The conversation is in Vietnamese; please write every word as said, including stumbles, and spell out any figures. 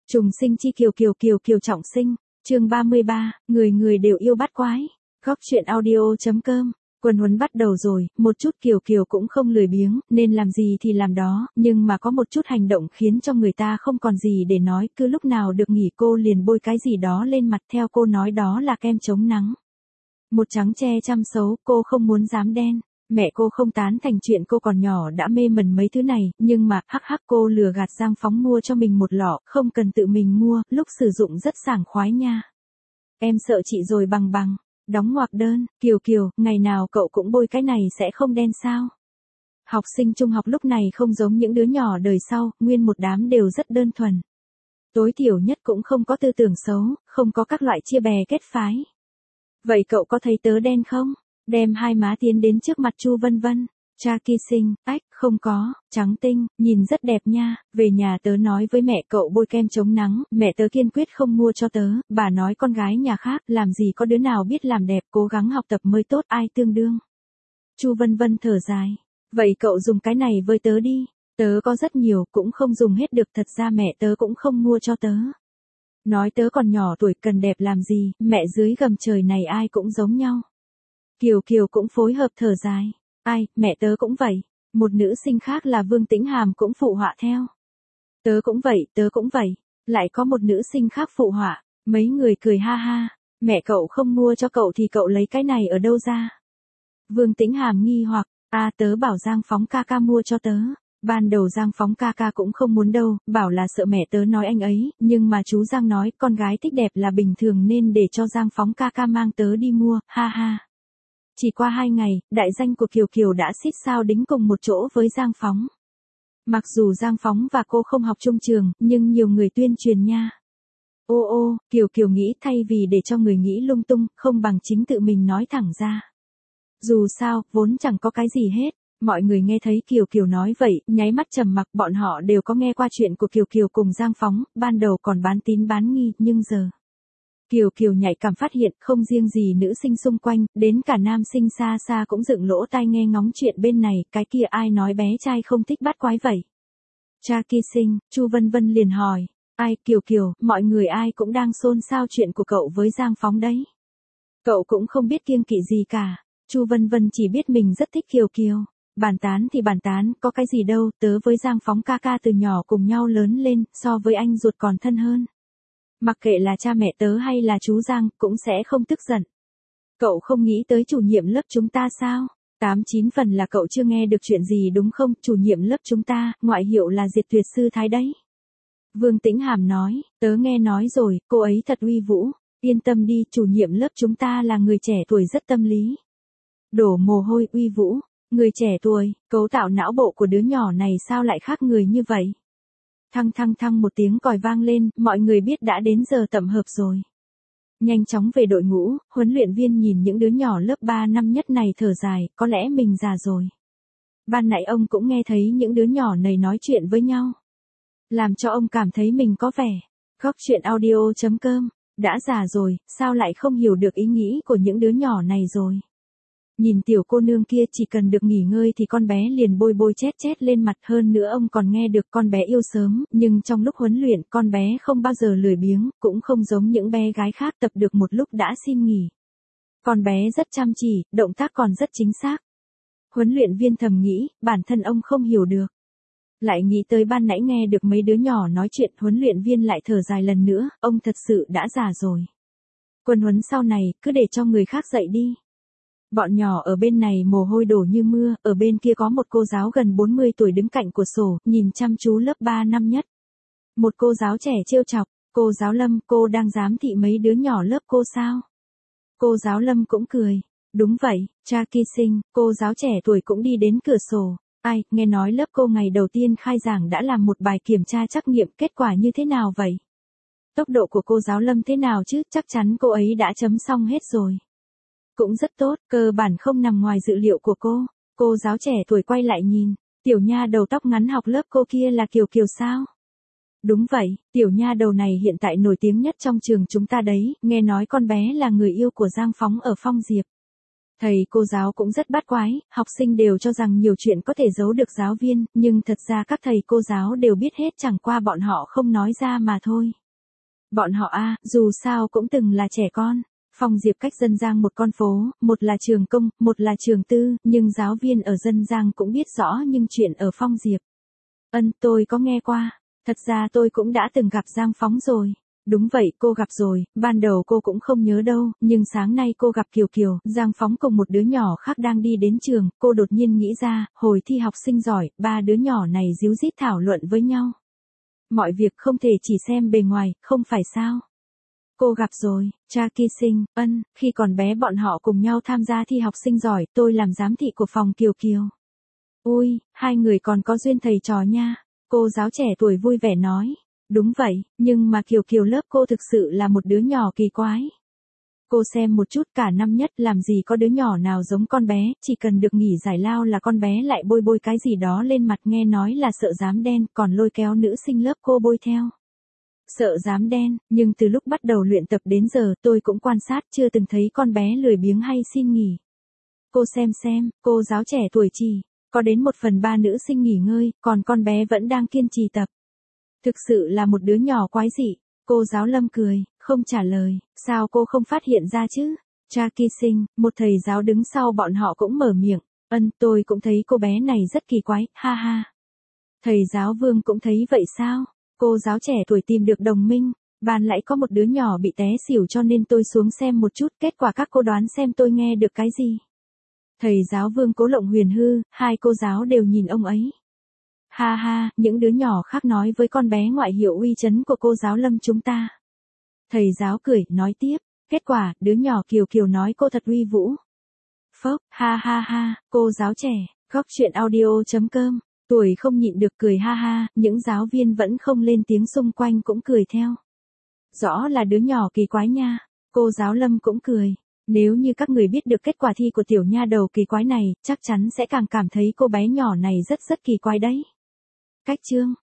Trùng sinh chi kiều kiều kiều kiều trọng sinh, chương ba mươi ba, người người đều yêu bắt quái. Góc truyện audio.com, quân huấn bắt đầu rồi, một chút kiều kiều cũng không lười biếng, nên làm gì thì làm đó, nhưng mà có một chút hành động khiến cho người ta không còn gì để nói, cứ lúc nào được nghỉ cô liền bôi cái gì đó lên mặt, theo cô nói đó là kem chống nắng. Một trắng che chăm xấu, cô không muốn dám đen. Mẹ cô không tán thành chuyện cô còn nhỏ đã mê mẩn mấy thứ này, nhưng mà, hắc hắc cô lừa gạt Giang Phóng mua cho mình một lọ, không cần tự mình mua, lúc sử dụng rất sảng khoái nha. Em sợ chị rồi bằng bằng, đóng ngoặc đơn, Kiều Kiều, ngày nào cậu cũng bôi cái này sẽ không đen sao? Học sinh trung học lúc này không giống những đứa nhỏ đời sau, nguyên một đám đều rất đơn thuần. Tối thiểu nhất cũng không có tư tưởng xấu, không có các loại chia bè kết phái. Vậy cậu có thấy tớ đen không? Đem hai má tiến đến trước mặt Chu Vân Vân. Cha Kỳ Sinh, ách, không có, trắng tinh, nhìn rất đẹp nha, về nhà tớ nói với mẹ cậu bôi kem chống nắng, mẹ tớ kiên quyết không mua cho tớ, bà nói con gái nhà khác, làm gì có đứa nào biết làm đẹp, cố gắng học tập mới tốt, ai tương đương. Chu Vân Vân thở dài, vậy cậu dùng cái này với tớ đi, tớ có rất nhiều, cũng không dùng hết được, thật ra mẹ tớ cũng không mua cho tớ. Nói tớ còn nhỏ tuổi cần đẹp làm gì, mẹ dưới gầm trời này ai cũng giống nhau. Kiều Kiều cũng phối hợp thở dài. Ai, mẹ tớ cũng vậy. Một nữ sinh khác là Vương Tĩnh Hàm cũng phụ họa theo. Tớ cũng vậy, tớ cũng vậy. Lại có một nữ sinh khác phụ họa. Mấy người cười ha ha. Mẹ cậu không mua cho cậu thì cậu lấy cái này ở đâu ra? Vương Tĩnh Hàm nghi hoặc, à tớ bảo Giang Phóng ca ca mua cho tớ. Ban đầu Giang Phóng ca ca cũng không muốn đâu, bảo là sợ mẹ tớ nói anh ấy, nhưng mà chú Giang nói con gái thích đẹp là bình thường nên để cho Giang Phóng ca ca mang tớ đi mua, ha ha. Chỉ qua hai ngày, đại danh của Kiều Kiều đã xít sao đính cùng một chỗ với Giang Phóng. Mặc dù Giang Phóng và cô không học chung trường, nhưng nhiều người tuyên truyền nha. Ô ô, Kiều Kiều nghĩ thay vì để cho người nghĩ lung tung, không bằng chính tự mình nói thẳng ra. Dù sao, vốn chẳng có cái gì hết. Mọi người nghe thấy Kiều Kiều nói vậy, nháy mắt trầm mặc, bọn họ đều có nghe qua chuyện của Kiều Kiều cùng Giang Phóng, ban đầu còn bán tín bán nghi, nhưng giờ. Kiều Kiều nhạy cảm phát hiện không riêng gì nữ sinh xung quanh, đến cả nam sinh xa xa cũng dựng lỗ tai nghe ngóng chuyện bên này, cái kia ai nói bé trai không thích bắt quái vậy. Cha Kỳ Sinh, Chu Vân Vân liền hỏi, ai Kiều Kiều, mọi người ai cũng đang xôn xao chuyện của cậu với Giang Phóng đấy. Cậu cũng không biết kiêng kỵ gì cả, Chu Vân Vân chỉ biết mình rất thích Kiều Kiều. Bàn tán thì bàn tán, có cái gì đâu, tớ với Giang Phóng ca ca từ nhỏ cùng nhau lớn lên, so với anh ruột còn thân hơn. Mặc kệ là cha mẹ tớ hay là chú Giang, cũng sẽ không tức giận. Cậu không nghĩ tới chủ nhiệm lớp chúng ta sao? Tám chín phần là cậu chưa nghe được chuyện gì đúng không? Chủ nhiệm lớp chúng ta, ngoại hiệu là Diệt Tuyệt Sư Thái đấy. Vương Tĩnh Hàm nói, tớ nghe nói rồi, cô ấy thật uy vũ. Yên tâm đi, chủ nhiệm lớp chúng ta là người trẻ tuổi rất tâm lý. Đổ mồ hôi uy vũ. Người trẻ tuổi, cấu tạo não bộ của đứa nhỏ này sao lại khác người như vậy? Thăng thăng thăng một tiếng còi vang lên, mọi người biết đã đến giờ tập hợp rồi. Nhanh chóng về đội ngũ, huấn luyện viên nhìn những đứa nhỏ lớp ba năm nhất này thở dài, có lẽ mình già rồi. Ban nãy ông cũng nghe thấy những đứa nhỏ này nói chuyện với nhau. Làm cho ông cảm thấy mình có vẻ. Góc truyện audio.com, đã già rồi, sao lại không hiểu được ý nghĩ của những đứa nhỏ này rồi. Nhìn tiểu cô nương kia chỉ cần được nghỉ ngơi thì con bé liền bôi bôi chét chét lên mặt, hơn nữa ông còn nghe được con bé yêu sớm, nhưng trong lúc huấn luyện con bé không bao giờ lười biếng, cũng không giống những bé gái khác tập được một lúc đã xin nghỉ. Con bé rất chăm chỉ, động tác còn rất chính xác. Huấn luyện viên thầm nghĩ, bản thân ông không hiểu được. Lại nghĩ tới ban nãy nghe được mấy đứa nhỏ nói chuyện, huấn luyện viên lại thở dài lần nữa, ông thật sự đã già rồi. Quân huấn sau này, cứ để cho người khác dạy đi. Bọn nhỏ ở bên này mồ hôi đổ như mưa, ở bên kia có một cô giáo gần bốn mươi tuổi đứng cạnh cửa sổ, nhìn chăm chú lớp ba năm nhất. Một cô giáo trẻ trêu chọc, cô giáo Lâm, cô đang giám thị mấy đứa nhỏ lớp cô sao? Cô giáo Lâm cũng cười, đúng vậy, cha Kỳ Sinh, cô giáo trẻ tuổi cũng đi đến cửa sổ, ai, nghe nói lớp cô ngày đầu tiên khai giảng đã làm một bài kiểm tra trắc nghiệm, kết quả như thế nào vậy? Tốc độ của cô giáo Lâm thế nào chứ, chắc chắn cô ấy đã chấm xong hết rồi. Cũng rất tốt, cơ bản không nằm ngoài dự liệu của cô. Cô giáo trẻ tuổi quay lại nhìn, tiểu nha đầu tóc ngắn học lớp cô kia là Kiều Kiều sao? Đúng vậy, tiểu nha đầu này hiện tại nổi tiếng nhất trong trường chúng ta đấy, nghe nói con bé là người yêu của Giang Phóng ở Phong Diệp. Thầy cô giáo cũng rất bắt quái, học sinh đều cho rằng nhiều chuyện có thể giấu được giáo viên, nhưng thật ra các thầy cô giáo đều biết hết, chẳng qua bọn họ không nói ra mà thôi. Bọn họ a, dù sao cũng từng là trẻ con. Phong Diệp cách Dân Giang một con phố, một là trường công, một là trường tư, nhưng giáo viên ở Dân Giang cũng biết rõ nhưng chuyện ở Phong Diệp. Ân, tôi có nghe qua. Thật ra tôi cũng đã từng gặp Giang Phóng rồi. Đúng vậy, cô gặp rồi, ban đầu cô cũng không nhớ đâu, nhưng sáng nay cô gặp Kiều Kiều, Giang Phóng cùng một đứa nhỏ khác đang đi đến trường, cô đột nhiên nghĩ ra, hồi thi học sinh giỏi, ba đứa nhỏ này díu dít thảo luận với nhau. Mọi việc không thể chỉ xem bề ngoài, không phải sao? Cô gặp rồi, Cha Ki Sinh, Ân, khi còn bé bọn họ cùng nhau tham gia thi học sinh giỏi, tôi làm giám thị của phòng Kiều Kiều. Ui, hai người còn có duyên thầy trò nha, cô giáo trẻ tuổi vui vẻ nói. Đúng vậy, nhưng mà Kiều Kiều lớp cô thực sự là một đứa nhỏ kỳ quái. Cô xem một chút, cả năm nhất làm gì có đứa nhỏ nào giống con bé, chỉ cần được nghỉ giải lao là con bé lại bôi bôi cái gì đó lên mặt, nghe nói là sợ dám đen, còn lôi kéo nữ sinh lớp cô bôi theo. Sợ dám đen, nhưng từ lúc bắt đầu luyện tập đến giờ tôi cũng quan sát chưa từng thấy con bé lười biếng hay xin nghỉ. Cô xem xem, cô giáo trẻ tuổi chỉ, có đến một phần ba nữ sinh nghỉ ngơi, còn con bé vẫn đang kiên trì tập. Thực sự là một đứa nhỏ quái dị. Cô giáo Lâm cười, không trả lời, sao cô không phát hiện ra chứ? Cha Ki Sinh, một thầy giáo đứng sau bọn họ cũng mở miệng, Ân, tôi cũng thấy cô bé này rất kỳ quái, ha ha. Thầy giáo Vương cũng thấy vậy sao? Cô giáo trẻ tuổi tìm được đồng minh, ban nãy có một đứa nhỏ bị té xỉu cho nên tôi xuống xem một chút, kết quả các cô đoán xem tôi nghe được cái gì? Thầy giáo Vương Cố Lộng Huyền hư, hai cô giáo đều nhìn ông ấy. Ha ha, những đứa nhỏ khác nói với con bé ngoại hiệu uy chấn của cô giáo Lâm chúng ta. Thầy giáo cười, nói tiếp, kết quả, đứa nhỏ Kiều Kiều nói cô thật uy vũ. Phốc, ha ha ha, cô giáo trẻ, góc chuyện audio chấm com, tuổi không nhịn được cười ha ha, những giáo viên vẫn không lên tiếng xung quanh cũng cười theo. Rõ là đứa nhỏ kỳ quái nha, cô giáo Lâm cũng cười. Nếu như các người biết được kết quả thi của tiểu nha đầu kỳ quái này, chắc chắn sẽ càng cảm thấy cô bé nhỏ này rất rất kỳ quái đấy. Cách chương